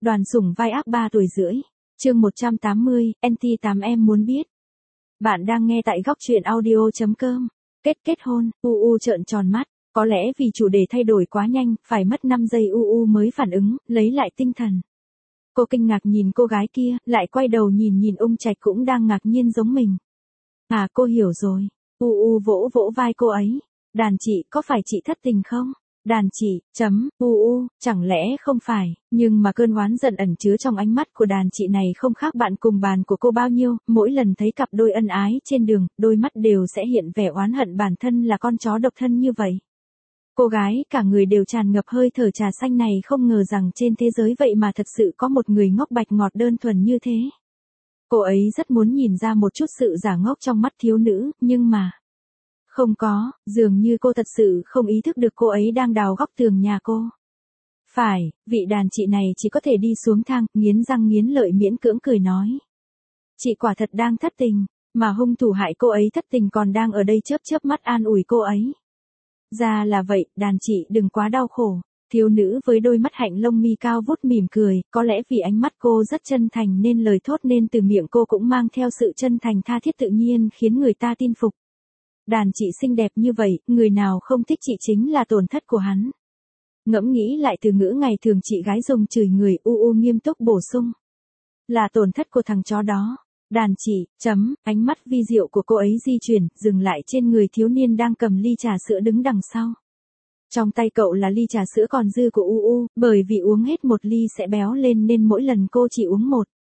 Đoàn Sủng vai ác 3 tuổi rưỡi. Chương 180, NT8 em muốn biết. Bạn đang nghe tại góc truyện audio.com. Kết hôn, UU trợn tròn mắt, có lẽ vì chủ đề thay đổi quá nhanh, phải mất 5 giây UU mới phản ứng, lấy lại tinh thần. Cô kinh ngạc nhìn cô gái kia, lại quay đầu nhìn Ung Trạch cũng đang ngạc nhiên giống mình. À, cô hiểu rồi. UU vỗ vỗ vai cô ấy. Đàn chị, có phải chị thất tình không? Đàn chị, chẳng lẽ không phải, nhưng mà cơn oán giận ẩn chứa trong ánh mắt của đàn chị này không khác bạn cùng bàn của cô bao nhiêu, mỗi lần thấy cặp đôi ân ái trên đường, đôi mắt đều sẽ hiện vẻ oán hận bản thân là con chó độc thân như vậy. Cô gái cả người đều tràn ngập hơi thở trà xanh này, không ngờ rằng trên thế giới vậy mà thật sự có một người ngốc bạch ngọt đơn thuần như thế. Cô ấy rất muốn nhìn ra một chút sự giả ngốc trong mắt thiếu nữ, nhưng mà không có, dường như cô thật sự không ý thức được cô ấy đang đào góc tường nhà cô. Phải, vị đàn chị này chỉ có thể đi xuống thang, nghiến răng nghiến lợi miễn cưỡng cười nói. Chị quả thật đang thất tình, mà hung thủ hại cô ấy thất tình còn đang ở đây chớp mắt an ủi cô ấy. Ra là vậy, đàn chị đừng quá đau khổ. Thiếu nữ với đôi mắt hạnh lông mi cao vút mỉm cười, có lẽ vì ánh mắt cô rất chân thành nên lời thốt nên từ miệng cô cũng mang theo sự chân thành tha thiết tự nhiên khiến người ta tin phục. Đàn chị xinh đẹp như vậy, người nào không thích chị chính là tổn thất của hắn. Ngẫm nghĩ lại từ ngữ ngày thường chị gái dùng chửi người, UU nghiêm túc bổ sung. Là tổn thất của thằng chó đó. Đàn chị, ánh mắt vi diệu của cô ấy di chuyển, dừng lại trên người thiếu niên đang cầm ly trà sữa đứng đằng sau. Trong tay cậu là ly trà sữa còn dư của UU, bởi vì uống hết một ly sẽ béo lên nên mỗi lần cô chỉ uống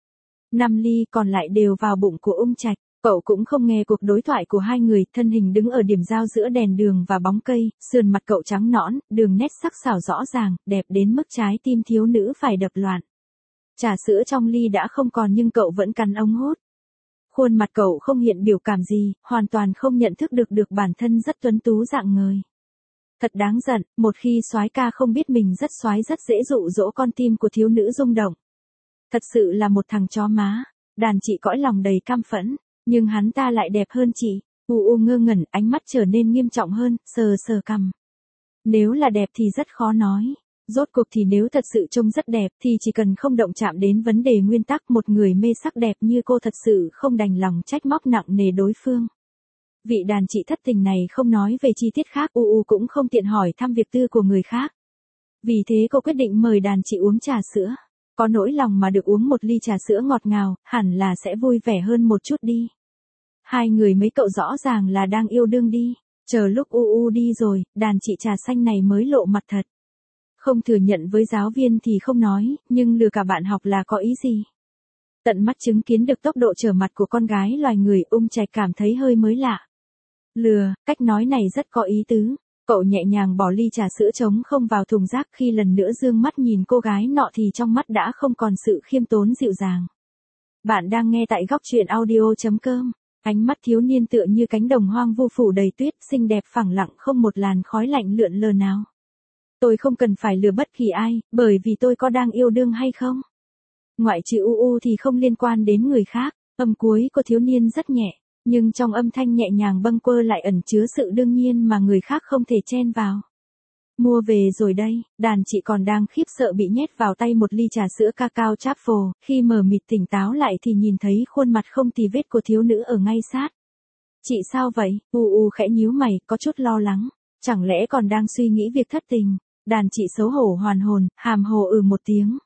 5 ly còn lại đều vào bụng của Ung Trạch. Cậu cũng không nghe cuộc đối thoại của hai người, thân hình đứng ở điểm giao giữa đèn đường và bóng cây, sườn mặt cậu trắng nõn, đường nét sắc sảo rõ ràng, đẹp đến mức trái tim thiếu nữ phải đập loạn. Trà sữa trong ly đã không còn nhưng cậu vẫn cắn ống hút. Khuôn mặt cậu không hiện biểu cảm gì, hoàn toàn không nhận thức được bản thân rất tuấn tú rạng ngời. Thật đáng giận, một khi soái ca không biết mình rất soái rất dễ dụ dỗ con tim của thiếu nữ rung động. Thật sự là một thằng chó má. Đàn chị cõi lòng đầy căm phẫn. Nhưng hắn ta lại đẹp hơn chị. UU ngơ ngẩn, ánh mắt trở nên nghiêm trọng hơn, sờ cằm. Nếu là đẹp thì rất khó nói. Rốt cuộc thì nếu thật sự trông rất đẹp thì chỉ cần không động chạm đến vấn đề nguyên tắc, một người mê sắc đẹp như cô thật sự không đành lòng trách móc nặng nề đối phương. Vị đàn chị thất tình này không nói về chi tiết khác, UU cũng không tiện hỏi thăm việc tư của người khác. Vì thế cô quyết định mời đàn chị uống trà sữa. Có nỗi lòng mà được uống một ly trà sữa ngọt ngào, hẳn là sẽ vui vẻ hơn một chút đi. Hai người mấy cậu rõ ràng là đang yêu đương đi. Chờ lúc UU đi rồi, đàn chị trà xanh này mới lộ mặt thật. Không thừa nhận với giáo viên thì không nói, nhưng lừa cả bạn học là có ý gì? Tận mắt chứng kiến được tốc độ trở mặt của con gái loài người, Ung Trạch cảm thấy hơi mới lạ. Lừa, cách nói này rất có ý tứ. Cậu nhẹ nhàng bỏ ly trà sữa trống không vào thùng rác, khi lần nữa dương mắt nhìn cô gái nọ thì trong mắt đã không còn sự khiêm tốn dịu dàng. Bạn đang nghe tại góc truyện audio.com. Ánh mắt thiếu niên tựa như cánh đồng hoang vu phủ đầy tuyết, xinh đẹp phẳng lặng không một làn khói lạnh lượn lờ nào. Tôi không cần phải lừa bất kỳ ai, bởi vì tôi có đang yêu đương hay không. Ngoại trừ UU thì không liên quan đến người khác. Âm cuối của thiếu niên rất nhẹ, nhưng trong âm thanh nhẹ nhàng bâng quơ lại ẩn chứa sự đương nhiên mà người khác không thể chen vào. Mua về rồi đây, đàn chị còn đang khiếp sợ bị nhét vào tay một ly trà sữa cacao cháp phồ, khi mờ mịt tỉnh táo lại thì nhìn thấy khuôn mặt không tì vết của thiếu nữ ở ngay sát. Chị sao vậy? UU khẽ nhíu mày, có chút lo lắng. Chẳng lẽ còn đang suy nghĩ việc thất tình? Đàn chị xấu hổ hoàn hồn, hàm hồ một tiếng.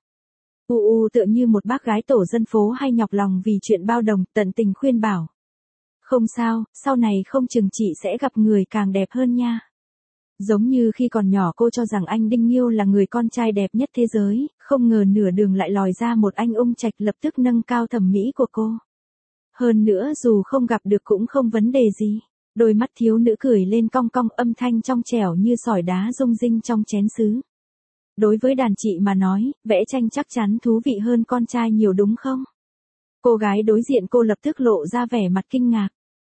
UU tựa như một bác gái tổ dân phố hay nhọc lòng vì chuyện bao đồng, tận tình khuyên bảo. Không sao, sau này không chừng chị sẽ gặp người càng đẹp hơn nha. Giống như khi còn nhỏ cô cho rằng anh Đinh Nghiêu là người con trai đẹp nhất thế giới, không ngờ nửa đường lại lòi ra một anh Ung Trạch, lập tức nâng cao thẩm mỹ của cô. Hơn nữa dù không gặp được cũng không vấn đề gì. Đôi mắt thiếu nữ cười lên cong cong, âm thanh trong trẻo như sỏi đá rung rinh trong chén sứ. Đối với đàn chị mà nói, vẽ tranh chắc chắn thú vị hơn con trai nhiều đúng không? Cô gái đối diện cô lập tức lộ ra vẻ mặt kinh ngạc.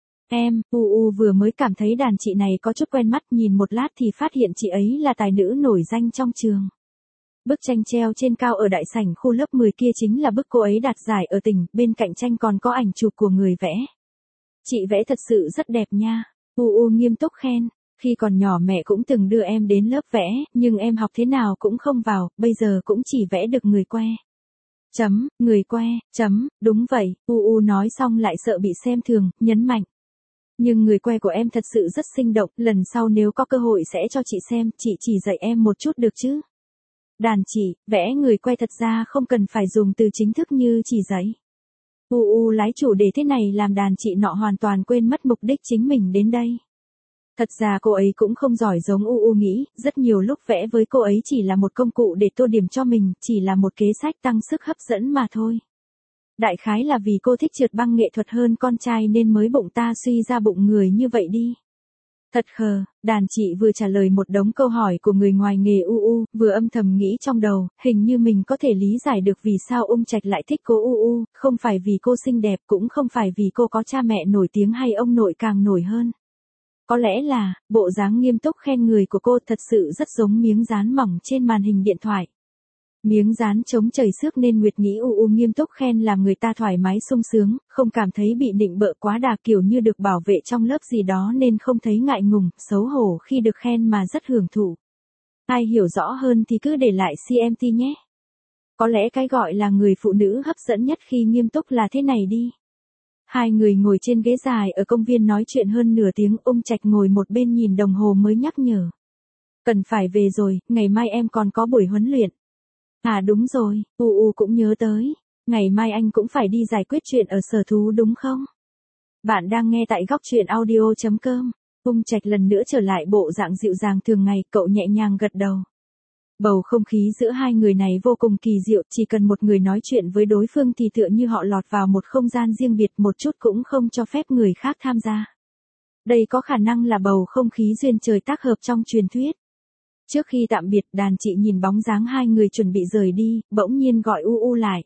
UU vừa mới cảm thấy đàn chị này có chút quen mắt, nhìn một lát thì phát hiện chị ấy là tài nữ nổi danh trong trường. Bức tranh treo trên cao ở đại sảnh khu lớp 10 kia chính là bức cô ấy đạt giải ở tỉnh, bên cạnh tranh còn có ảnh chụp của người vẽ. Chị vẽ thật sự rất đẹp nha. UU nghiêm túc khen. Khi còn nhỏ mẹ cũng từng đưa em đến lớp vẽ, nhưng em học thế nào cũng không vào, bây giờ cũng chỉ vẽ được người que. Người que, đúng vậy, nói xong lại sợ bị xem thường, nhấn mạnh. Nhưng người que của em thật sự rất sinh động, lần sau nếu có cơ hội sẽ cho chị xem, chị chỉ dạy em một chút được chứ. Đàn chị, vẽ người que thật ra không cần phải dùng từ chính thức như chỉ giấy. Lái chủ đề thế này làm đàn chị nọ hoàn toàn quên mất mục đích chính mình đến đây. Thật ra cô ấy cũng không giỏi giống nghĩ, rất nhiều lúc vẽ với cô ấy chỉ là một công cụ để tô điểm cho mình, chỉ là một kế sách tăng sức hấp dẫn mà thôi. Đại khái là vì cô thích trượt băng nghệ thuật hơn con trai nên mới bụng ta suy ra bụng người như vậy đi. Thật khờ, đàn chị vừa trả lời một đống câu hỏi của người ngoài nghề vừa âm thầm nghĩ trong đầu, hình như mình có thể lý giải được vì sao Trạch lại thích cô không phải vì cô xinh đẹp cũng không phải vì cô có cha mẹ nổi tiếng hay ông nội càng nổi hơn. Có lẽ là, bộ dáng nghiêm túc khen người của cô thật sự rất giống miếng dán mỏng trên màn hình điện thoại. Miếng dán chống chảy xước nên Nguyệt nghĩ nghiêm túc khen làm người ta thoải mái sung sướng, không cảm thấy bị nịnh bợ quá đà kiểu như được bảo vệ trong lớp gì đó nên không thấy ngại ngùng, xấu hổ khi được khen mà rất hưởng thụ. Ai hiểu rõ hơn thì cứ để lại CMT nhé. Có lẽ cái gọi là người phụ nữ hấp dẫn nhất khi nghiêm túc là thế này đi. Hai người ngồi trên ghế dài ở công viên nói chuyện hơn nửa tiếng, Trạch ngồi một bên nhìn đồng hồ mới nhắc nhở. Cần phải về rồi, ngày mai em còn có buổi huấn luyện. À đúng rồi, cũng nhớ tới. Ngày mai anh cũng phải đi giải quyết chuyện ở sở thú đúng không? Bạn đang nghe tại góc chuyện audio.com. Trạch lần nữa trở lại bộ dạng dịu dàng thường ngày, cậu nhẹ nhàng gật đầu. Bầu không khí giữa hai người này vô cùng kỳ diệu, chỉ cần một người nói chuyện với đối phương thì tựa như họ lọt vào một không gian riêng biệt, một chút cũng không cho phép người khác tham gia. Đây có khả năng là bầu không khí duyên trời tác hợp trong truyền thuyết. Trước khi tạm biệt, đàn chị nhìn bóng dáng hai người chuẩn bị rời đi, bỗng nhiên gọi lại.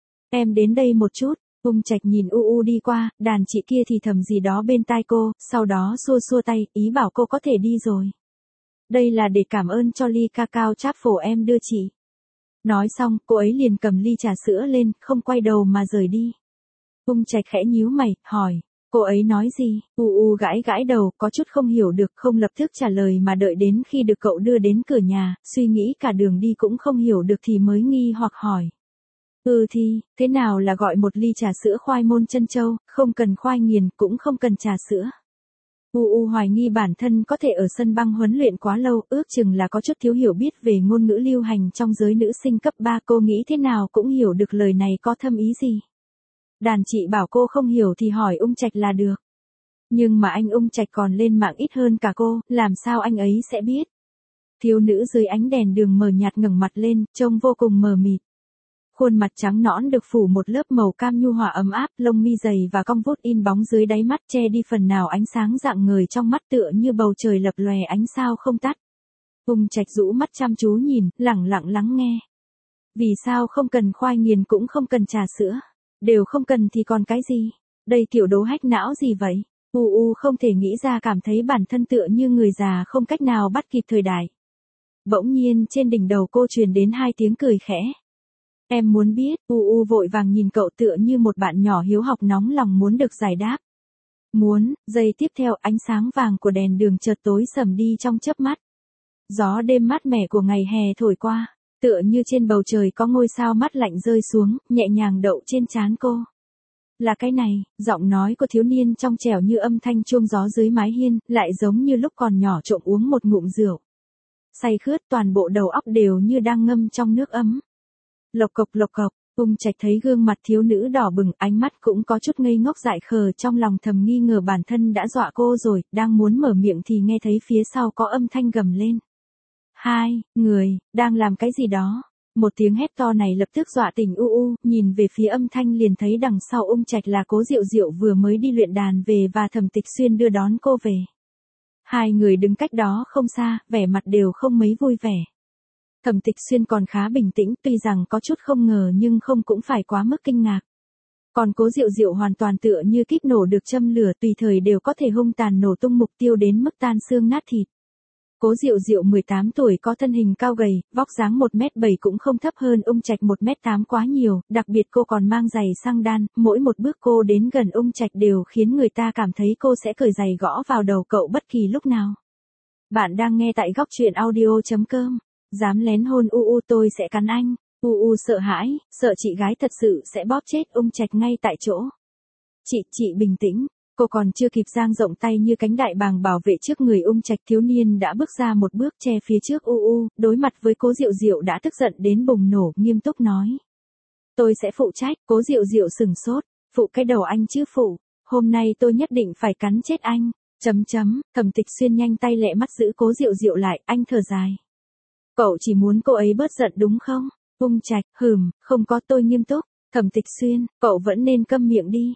Em đến đây một chút. Trạch nhìn đi qua, đàn chị kia thì thầm gì đó bên tai cô, sau đó xua xua tay, ý bảo cô có thể đi rồi. Đây là để cảm ơn cho ly cacao cháp phổ em đưa chị. Nói xong, cô ấy liền cầm ly trà sữa lên, không quay đầu mà rời đi. Trạch khẽ nhíu mày, hỏi, cô ấy nói gì? Gãi gãi đầu, có chút không hiểu được, không lập tức trả lời mà đợi đến khi được cậu đưa đến cửa nhà, suy nghĩ cả đường đi cũng không hiểu được thì mới nghi hoặc hỏi. Thì, thế nào là gọi một ly trà sữa khoai môn trân châu, không cần khoai nghiền, cũng không cần trà sữa. Hoài nghi bản thân có thể ở sân băng huấn luyện quá lâu, ước chừng là có chút thiếu hiểu biết về ngôn ngữ lưu hành trong giới nữ sinh cấp 3, cô nghĩ thế nào cũng hiểu được lời này có thâm ý gì. Đàn chị bảo cô không hiểu thì hỏi Trạch là được. Nhưng mà anh Trạch còn lên mạng ít hơn cả cô, làm sao anh ấy sẽ biết? Thiếu nữ dưới ánh đèn đường mờ nhạt ngẩng mặt lên, trông vô cùng mờ mịt. Khuôn mặt trắng nõn được phủ một lớp màu cam nhu hòa ấm áp, lông mi dày và cong vút in bóng dưới đáy mắt che đi phần nào ánh sáng rạng ngời trong mắt tựa như bầu trời lập lòe ánh sao không tắt. Trạch rũ mắt chăm chú nhìn, lẳng lặng lắng nghe. Vì sao không cần khoai nghiền cũng không cần trà sữa? Đều không cần thì còn cái gì? Đây kiểu đố hack não gì vậy? Không thể nghĩ ra, cảm thấy bản thân tựa như người già không cách nào bắt kịp thời đại. Bỗng nhiên trên đỉnh đầu cô truyền đến hai tiếng cười khẽ. Em muốn biết, vội vàng nhìn cậu tựa như một bạn nhỏ hiếu học nóng lòng muốn được giải đáp. Muốn, giây tiếp theo ánh sáng vàng của đèn đường chợt tối sầm đi trong chớp mắt. Gió đêm mát mẻ của ngày hè thổi qua, tựa như trên bầu trời có ngôi sao mát lạnh rơi xuống, nhẹ nhàng đậu trên trán cô. Là cái này, giọng nói của thiếu niên trong trẻo như âm thanh chuông gió dưới mái hiên, lại giống như lúc còn nhỏ trộm uống một ngụm rượu. Say khướt, toàn bộ đầu óc đều như đang ngâm trong nước ấm. Lộc cộc, Trạch thấy gương mặt thiếu nữ đỏ bừng, ánh mắt cũng có chút ngây ngốc dại khờ, trong lòng thầm nghi ngờ bản thân đã dọa cô rồi, đang muốn mở miệng thì nghe thấy phía sau có âm thanh gầm lên. Hai người, đang làm cái gì đó? Một tiếng hét to này lập tức dọa tỉnh nhìn về phía âm thanh liền thấy đằng sau Trạch là Cố Diệu Diệu vừa mới đi luyện đàn về và Thẩm Tịch Xuyên đưa đón cô về. Hai người đứng cách đó không xa, vẻ mặt đều không mấy vui vẻ. Thẩm Tịch Xuyên còn khá bình tĩnh, tuy rằng có chút không ngờ nhưng không cũng phải quá mức kinh ngạc. Còn Cố Diệu Diệu hoàn toàn tựa như kíp nổ được châm lửa, tùy thời đều có thể hung tàn nổ tung mục tiêu đến mức tan xương nát thịt. Cố Diệu Diệu 18 tuổi, có thân hình cao gầy, vóc dáng 1m7 cũng không thấp hơn Trạch 1m8 quá nhiều, đặc biệt cô còn mang giày xăng đan, mỗi một bước cô đến gần Trạch đều khiến người ta cảm thấy cô sẽ cởi giày gõ vào đầu cậu bất kỳ lúc nào. Bạn đang nghe tại góc chuyện audio.com. Dám lén hôn tôi sẽ cắn anh. Sợ hãi, sợ chị gái thật sự sẽ bóp chết Ung Trạch ngay tại chỗ. Chị bình tĩnh. Cô còn chưa kịp dang rộng tay như cánh đại bàng bảo vệ trước người Ung Trạch, thiếu niên đã bước ra một bước che phía trước đối mặt với Cố Diệu Diệu đã tức giận đến bùng nổ, nghiêm túc nói. Tôi sẽ phụ trách. Cố Diệu Diệu sừng sốt. Phụ cái đầu anh chứ phụ. Hôm nay tôi nhất định phải cắn chết anh. Thẩm Tịch Xuyên nhanh tay lẹ mắt giữ Cố Diệu Diệu lại, anh thở dài. Cậu chỉ muốn cô ấy bớt giận đúng không? Ung Trạch, không có, tôi nghiêm túc. Thẩm Tịch Xuyên, cậu vẫn nên câm miệng đi.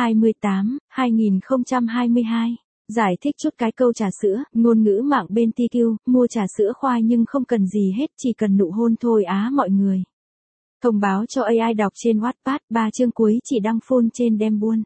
2022. Giải thích chút cái câu trà sữa, ngôn ngữ mạng bên TQ, mua trà sữa khoai nhưng không cần gì hết, chỉ cần nụ hôn thôi á mọi người. Thông báo cho AI đọc trên Wattpad, 3 chương cuối chỉ đăng full trên Đem Buôn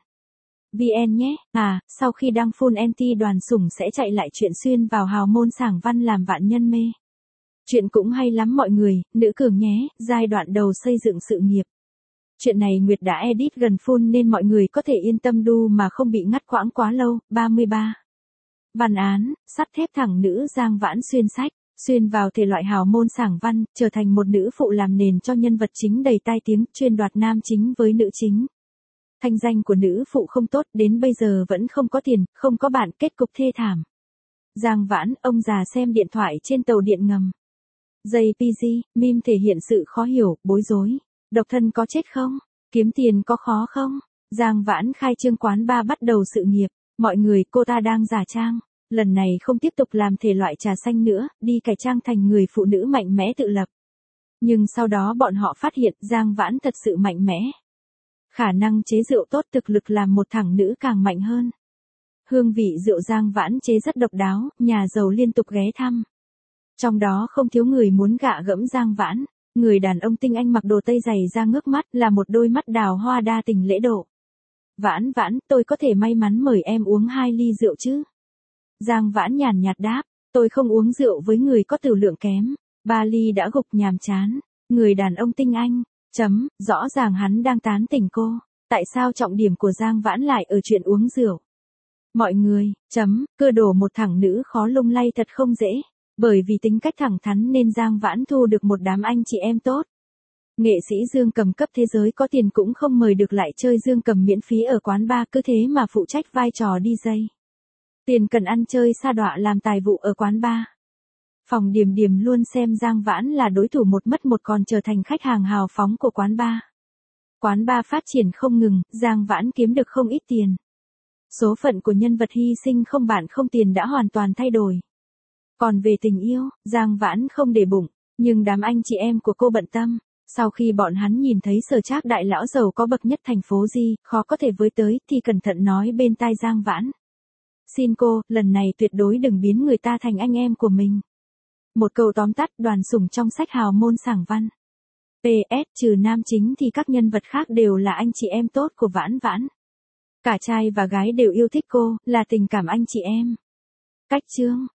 VN nhé. Sau khi đăng full NT Đoàn Sủng sẽ chạy lại chuyện xuyên vào hào môn sảng văn làm vạn nhân mê. Chuyện cũng hay lắm mọi người, nữ cường nhé, giai đoạn đầu xây dựng sự nghiệp. Chuyện này Nguyệt đã edit gần full nên mọi người có thể yên tâm đu mà không bị ngắt quãng quá lâu. 33. Văn án, sắt thép thẳng nữ Giang Vãn xuyên sách, xuyên vào thể loại hào môn sảng văn, trở thành một nữ phụ làm nền cho nhân vật chính đầy tai tiếng, chuyên đoạt nam chính với nữ chính. Thanh danh của nữ phụ không tốt, đến bây giờ vẫn không có tiền, không có bạn, kết cục thê thảm. Giang Vãn, ông già xem điện thoại trên tàu điện ngầm. JPG, meme thể hiện sự khó hiểu, bối rối. Độc thân có chết không? Kiếm tiền có khó không? Giang Vãn khai trương quán bar bắt đầu sự nghiệp. Mọi người, cô ta đang giả trang. Lần này không tiếp tục làm thể loại trà xanh nữa, đi cải trang thành người phụ nữ mạnh mẽ tự lập. Nhưng sau đó bọn họ phát hiện Giang Vãn thật sự mạnh mẽ. Khả năng chế rượu tốt, thực lực làm một thằng nữ càng mạnh hơn. Hương vị rượu Giang Vãn chế rất độc đáo, nhà giàu liên tục ghé thăm. Trong đó không thiếu người muốn gạ gẫm Giang Vãn. Người đàn ông tinh anh mặc đồ tây dày da ngước mắt, là một đôi mắt đào hoa đa tình lễ độ. Vãn, tôi có thể may mắn mời em uống 2 ly rượu chứ? Giang Vãn nhàn nhạt đáp, tôi không uống rượu với người có tửu lượng kém. 3 ly đã gục nhàm chán. Người đàn ông tinh anh, rõ ràng hắn đang tán tỉnh cô. Tại sao trọng điểm của Giang Vãn lại ở chuyện uống rượu? Mọi người, cơ đồ một thằng nữ khó lung lay thật không dễ. Bởi vì tính cách thẳng thắn nên Giang Vãn thu được một đám anh chị em tốt. Nghệ sĩ dương cầm cấp thế giới có tiền cũng không mời được lại chơi dương cầm miễn phí ở quán bar, cứ thế mà phụ trách vai trò DJ. Tiền cần ăn chơi sa đọa làm tài vụ ở quán bar. Phòng Điềm Điềm luôn xem Giang Vãn là đối thủ một mất một, còn trở thành khách hàng hào phóng của quán bar. Quán bar phát triển không ngừng, Giang Vãn kiếm được không ít tiền. Số phận của nhân vật hy sinh không bạn không tiền đã hoàn toàn thay đổi. Còn về tình yêu, Giang Vãn không để bụng, nhưng đám anh chị em của cô bận tâm. Sau khi bọn hắn nhìn thấy Sở Trác đại lão giàu có bậc nhất thành phố Di, khó có thể với tới, thì cẩn thận nói bên tai Giang Vãn. Xin cô, lần này tuyệt đối đừng biến người ta thành anh em của mình. Một câu tóm tắt, Đoàn Sủng trong sách hào môn sảng văn. PS, trừ nam chính thì các nhân vật khác đều là anh chị em tốt của Vãn Vãn. Cả trai và gái đều yêu thích cô, là tình cảm anh chị em. Cách chương.